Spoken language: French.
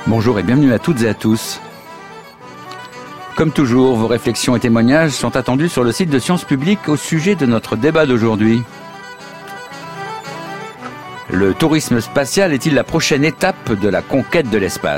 Bonjour et bienvenue à toutes et à tous. Comme toujours, vos réflexions et témoignages sont attendus sur le site de Sciences Publiques au sujet de notre débat d'aujourd'hui. Le tourisme spatial est-il la prochaine étape de la conquête de l'espace ?